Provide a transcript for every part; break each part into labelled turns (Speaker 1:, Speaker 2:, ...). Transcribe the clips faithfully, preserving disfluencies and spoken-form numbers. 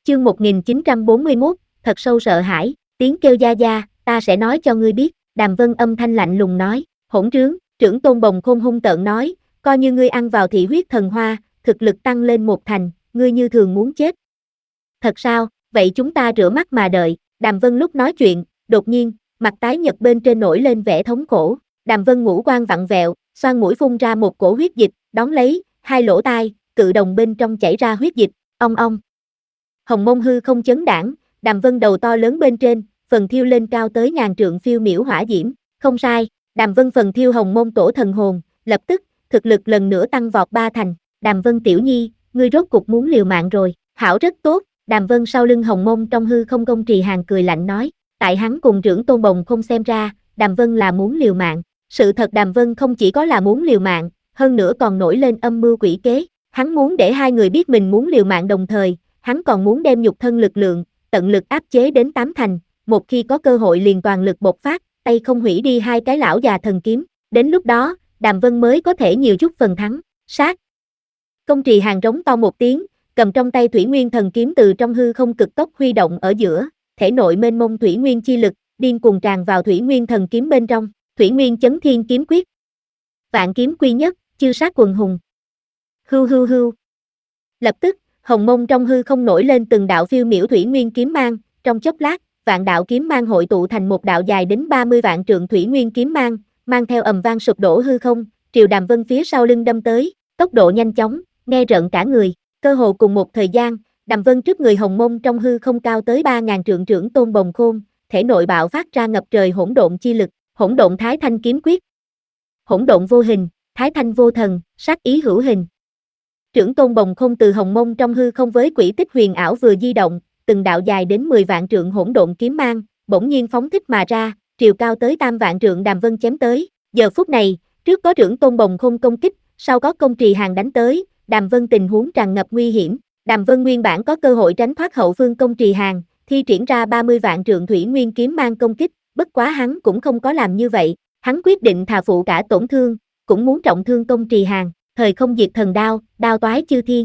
Speaker 1: Chương một nghìn chín trăm bốn mươi mốt, thật sâu sợ hãi, tiếng kêu gia gia, ta sẽ nói cho ngươi biết, Đàm Vân âm thanh lạnh lùng nói, hỗn trướng, trưởng tôn Bồng Khôn hung tợn nói, coi như ngươi ăn vào thị huyết thần hoa, thực lực tăng lên một thành, ngươi như thường muốn chết. Thật sao, vậy chúng ta rửa mắt mà đợi, Đàm Vân lúc nói chuyện, đột nhiên, mặt tái nhợt bên trên nổi lên vẻ thống khổ, Đàm Vân ngũ quan vặn vẹo, xoang mũi phun ra một cổ huyết dịch, đón lấy, hai lỗ tai, cự đồng bên trong chảy ra huyết dịch, ong ong. Hồng mông hư không chấn đãng, Đàm Vân đầu to lớn bên trên, phần thiêu lên cao tới ngàn trượng phiêu miểu hỏa diễm, không sai, Đàm Vân phần thiêu hồng mông tổ thần hồn, lập tức, thực lực lần nữa tăng vọt ba thành, Đàm Vân tiểu nhi, ngươi rốt cục muốn liều mạng rồi, hảo rất tốt, Đàm Vân sau lưng hồng mông trong hư không công trì hàng cười lạnh nói, tại hắn cùng trưởng tôn Bồng Khôn xem ra, Đàm Vân là muốn liều mạng, sự thật Đàm Vân không chỉ có là muốn liều mạng, hơn nữa còn nổi lên âm mưu quỷ kế, hắn muốn để hai người biết mình muốn liều mạng đồng thời, hắn còn muốn đem nhục thân lực lượng, tận lực áp chế đến tám thành, một khi có cơ hội liền toàn lực bộc phát, tay không hủy đi hai cái lão già thần kiếm, đến lúc đó, Đàm Vân mới có thể nhiều chút phần thắng, sát. Công trì hàng rống to một tiếng, cầm trong tay thủy nguyên thần kiếm từ trong hư không cực tốc huy động ở giữa, thể nội mênh mông thủy nguyên chi lực, điên cuồng tràn vào thủy nguyên thần kiếm bên trong, thủy nguyên chấn thiên kiếm quyết. Vạn kiếm quy nhất, chư sát quần hùng. Hưu hưu hưu. Lập tức, hồng mông trong hư không nổi lên từng đạo phiêu miểu thủy nguyên kiếm mang, trong chốc lát, vạn đạo kiếm mang hội tụ thành một đạo dài đến ba mươi vạn trượng thủy nguyên kiếm mang, mang theo ầm vang sụp đổ hư không, triều Đàm Vân phía sau lưng đâm tới, tốc độ nhanh chóng, nghe rợn cả người, cơ hồ cùng một thời gian, Đàm Vân trước người hồng mông trong hư không cao tới ba ngàn trượng trưởng tôn Bồng Khôn, thể nội bạo phát ra ngập trời hỗn độn chi lực, hỗn độn thái thanh kiếm quyết. Hỗn độn vô hình, thái thanh vô thần, sát ý hữu hình. Trưởng tôn Bồng Khôn từ hồng mông trong hư không với quỹ tích huyền ảo vừa di động, từng đạo dài đến mười vạn trượng hỗn độn kiếm mang, bỗng nhiên phóng thích mà ra, triều cao tới tam vạn trượng Đàm Vân chém tới. Giờ phút này, trước có trưởng tôn Bồng Khôn công kích, sau có công trì hàng đánh tới, Đàm Vân tình huống tràn ngập nguy hiểm. Đàm Vân nguyên bản có cơ hội tránh thoát hậu phương công trì hàng, thi triển ra ba mươi vạn trượng thủy nguyên kiếm mang công kích, bất quá hắn cũng không có làm như vậy, hắn quyết định thà phụ cả tổn thương, cũng muốn trọng thương công trì hàng, thời không diệt thần đao, đao toái chư thiên.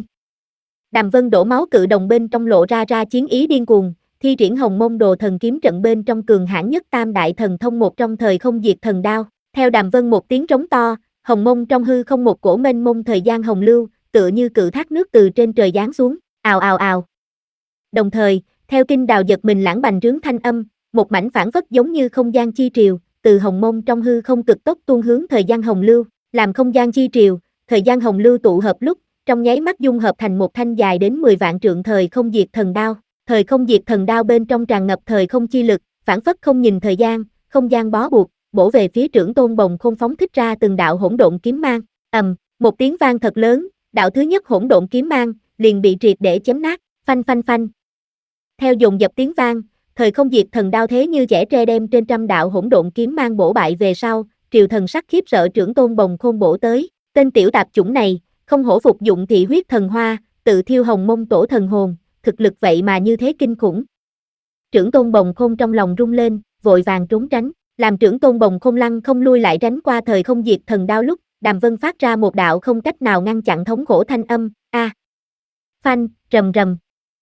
Speaker 1: Đàm Vân đổ máu cự đồng bên trong lộ ra ra chiến ý điên cuồng, thi triển hồng mông đồ thần kiếm trận bên trong cường hãn nhất tam đại thần thông một trong thời không diệt thần đao, theo Đàm Vân một tiếng trống to, hồng mông trong hư không một cổ mênh mông thời gian hồng lưu, tựa như cự thác nước từ trên trời giáng xuống, ào ào ào. Đồng thời, theo kinh đào giật mình lãng bành trướng thanh âm, một mảnh phản phất giống như không gian chi triều, từ hồng mông trong hư không cực tốc tuôn hướng thời gian hồng lưu, làm không gian chi triều, thời gian hồng lưu tụ hợp lúc, trong nháy mắt dung hợp thành một thanh dài đến mười vạn trượng thời không diệt thần đao, thời không diệt thần đao bên trong tràn ngập thời không chi lực, phản phất không nhìn thời gian, không gian bó buộc, bổ về phía trưởng tôn Bồng Khôn phóng thích ra từng đạo hỗn độn kiếm mang, ầm, một tiếng vang thật lớn, đạo thứ nhất hỗn độn kiếm mang liền bị triệt để chém nát, phanh phanh phanh. Theo dồn dập tiếng vang, thời không diệt thần đao thế như chẻ tre đem trên trăm đạo hỗn độn kiếm mang bổ bại về sau, triều thần sắc khiếp sợ trưởng tôn Bồng Khôn bổ tới, tên tiểu tạp chủng này, không hổ phục dụng thị huyết thần hoa, tự thiêu hồng mông tổ thần hồn, thực lực vậy mà như thế kinh khủng. Trưởng tôn Bồng Khôn trong lòng rung lên, vội vàng trốn tránh, làm trưởng tôn Bồng Khôn lăng không lui lại tránh qua thời không diệt thần đao lúc, Đàm Vân phát ra một đạo không cách nào ngăn chặn thống khổ thanh âm, a, à. Phanh, rầm rầm.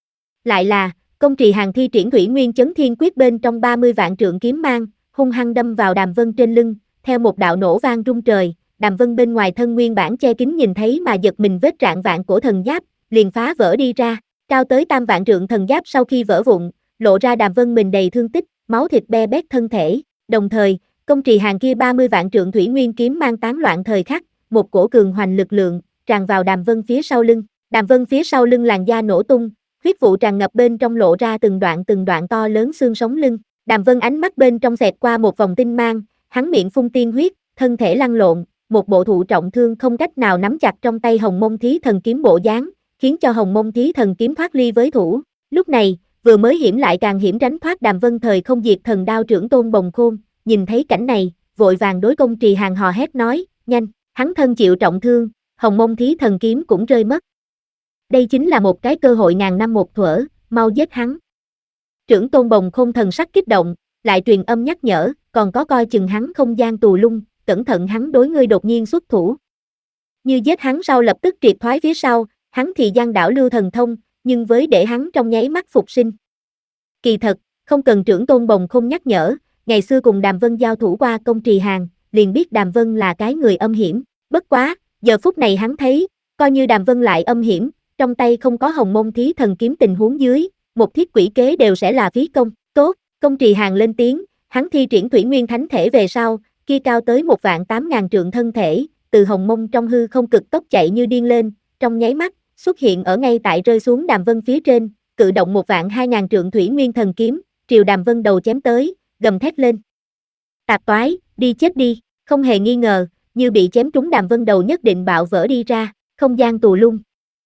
Speaker 1: Lại là, công trì hàng thi triển thủy nguyên chấn thiên quyết bên trong ba mươi vạn trượng kiếm mang, hung hăng đâm vào Đàm Vân trên lưng, theo một đạo nổ vang rung trời, Đàm Vân bên ngoài thân nguyên bản che kín nhìn thấy mà giật mình vết rạn vạn cổ thần giáp, liền phá vỡ đi ra, cao tới tam vạn trượng thần giáp sau khi vỡ vụn, lộ ra Đàm Vân mình đầy thương tích, máu thịt be bét thân thể, đồng thời, công trì hàng kia ba mươi vạn trượng thủy nguyên kiếm mang tán loạn thời khắc, một cổ cường hoành lực lượng, tràn vào Đàm Vân phía sau lưng, Đàm Vân phía sau lưng làn da nổ tung, huyết vụ tràn ngập bên trong lộ ra từng đoạn từng đoạn to lớn xương sống lưng, Đàm Vân ánh mắt bên trong xẹt qua một vòng tinh mang, hắn miệng phun tiên huyết, thân thể lăn lộn, một bộ thụ trọng thương không cách nào nắm chặt trong tay hồng mông thí thần kiếm bộ dáng, khiến cho hồng mông thí thần kiếm thoát ly với thủ. Lúc này, vừa mới hiểm lại càng hiểm tránh thoát Đàm Vân thời không diệt thần đao trưởng tôn Bồng Khôn, nhìn thấy cảnh này, vội vàng đối công trì hàng hò hét nói, nhanh, hắn thân chịu trọng thương, hồng mông thí thần kiếm cũng rơi mất. Đây chính là một cái cơ hội ngàn năm một thuở, mau giết hắn. Trưởng tôn Bồng Khôn thần sắc kích động, lại truyền âm nhắc nhở, còn có coi chừng hắn không gian tù lung, cẩn thận hắn đối ngươi đột nhiên xuất thủ. Như giết hắn sau lập tức triệt thoái phía sau, hắn thì giang đảo lưu thần thông, nhưng với để hắn trong nháy mắt phục sinh. Kỳ thật, không cần trưởng tôn bồng không nhắc nhở, ngày xưa cùng Đàm Vân giao thủ qua công trì hàng, liền biết Đàm Vân là cái người âm hiểm, bất quá, giờ phút này hắn thấy, coi như Đàm Vân lại âm hiểm, trong tay không có hồng môn thí thần kiếm tình huống dưới, một thiết quỷ kế đều sẽ là phí công, tốt, công trì hàng lên tiếng, hắn thi triển thủy nguyên thánh thể về sau, kia cao tới một vạn tám ngàn trượng thân thể, từ hồng mông trong hư không cực tốc chạy như điên lên, trong nháy mắt, xuất hiện ở ngay tại rơi xuống Đàm Vân phía trên, cự động một vạn hai ngàn trượng thủy nguyên thần kiếm, triều Đàm Vân đầu chém tới, gầm thét lên. Tạp toái, đi chết đi, không hề nghi ngờ, như bị chém trúng Đàm Vân đầu nhất định bạo vỡ đi ra, không gian tù lung.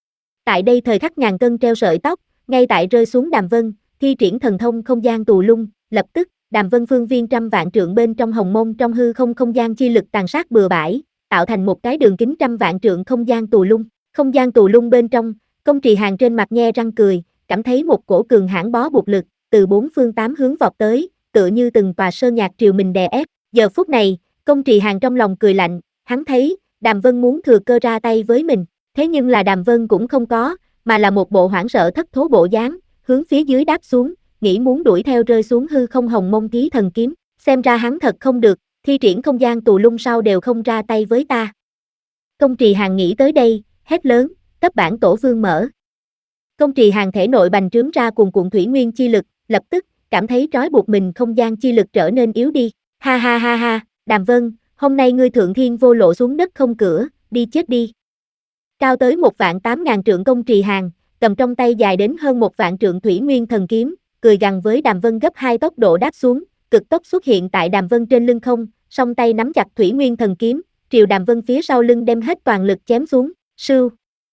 Speaker 1: Tại đây thời khắc ngàn cân treo sợi tóc, ngay tại rơi xuống Đàm Vân, thi triển thần thông không gian tù lung, lập tức, Đàm Vân phương viên trăm vạn trượng bên trong hồng môn trong hư không không gian chi lực tàn sát bừa bãi, tạo thành một cái đường kính trăm vạn trượng không gian tù lung, không gian tù lung bên trong, công trì hàng trên mặt nhe răng cười, cảm thấy một cổ cường hãn bó buộc lực, từ bốn phương tám hướng vọt tới, tựa như từng tòa sơn nhạc triều mình đè ép, giờ phút này, công trì hàng trong lòng cười lạnh, hắn thấy, Đàm Vân muốn thừa cơ ra tay với mình, thế nhưng là Đàm Vân cũng không có, mà là một bộ hoảng sợ thất thố bộ dáng, hướng phía dưới đáp xuống, nghĩ muốn đuổi theo rơi xuống hư không hồng mông thí thần kiếm, xem ra hắn thật không được, thi triển không gian tù lung sau đều không ra tay với ta. Công trì hàng nghĩ tới đây, hét lớn, cấp bản tổ vương mở. Công trì hàng thể nội bành trướng ra cuồn cuộn thủy nguyên chi lực, lập tức, cảm thấy trói buộc mình không gian chi lực trở nên yếu đi, ha ha ha ha, Đàm Vân, hôm nay ngươi thượng thiên vô lộ xuống đất không cửa, đi chết đi. Cao tới một vạn tám ngàn trượng công trì hàng, cầm trong tay dài đến hơn một vạn trượng thủy nguyên thần kiếm, cười gằn với Đàm Vân gấp hai tốc độ đáp xuống, cực tốc xuất hiện tại Đàm Vân trên lưng không, song tay nắm chặt thủy nguyên thần kiếm, triều Đàm Vân phía sau lưng đem hết toàn lực chém xuống, sưu.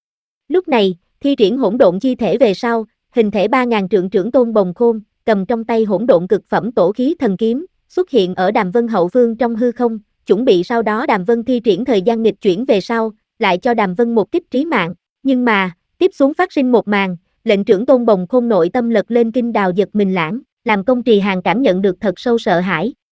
Speaker 1: Lúc này, thi triển hỗn độn chi thể về sau, hình thể ba ngàn trượng trưởng tôn bồng khôn, cầm trong tay hỗn độn cực phẩm tổ khí thần kiếm, xuất hiện ở Đàm Vân hậu phương trong hư không, chuẩn bị sau đó Đàm Vân thi triển thời gian nghịch chuyển về sau, lại cho Đàm Vân một kích trí mạng, nhưng mà, tiếp xuống phát sinh một màn, lệnh trưởng tôn bồng khôn nội tâm lật lên kinh đào giật mình lãng, làm công trì hàng cảm nhận được thật sâu sợ hãi,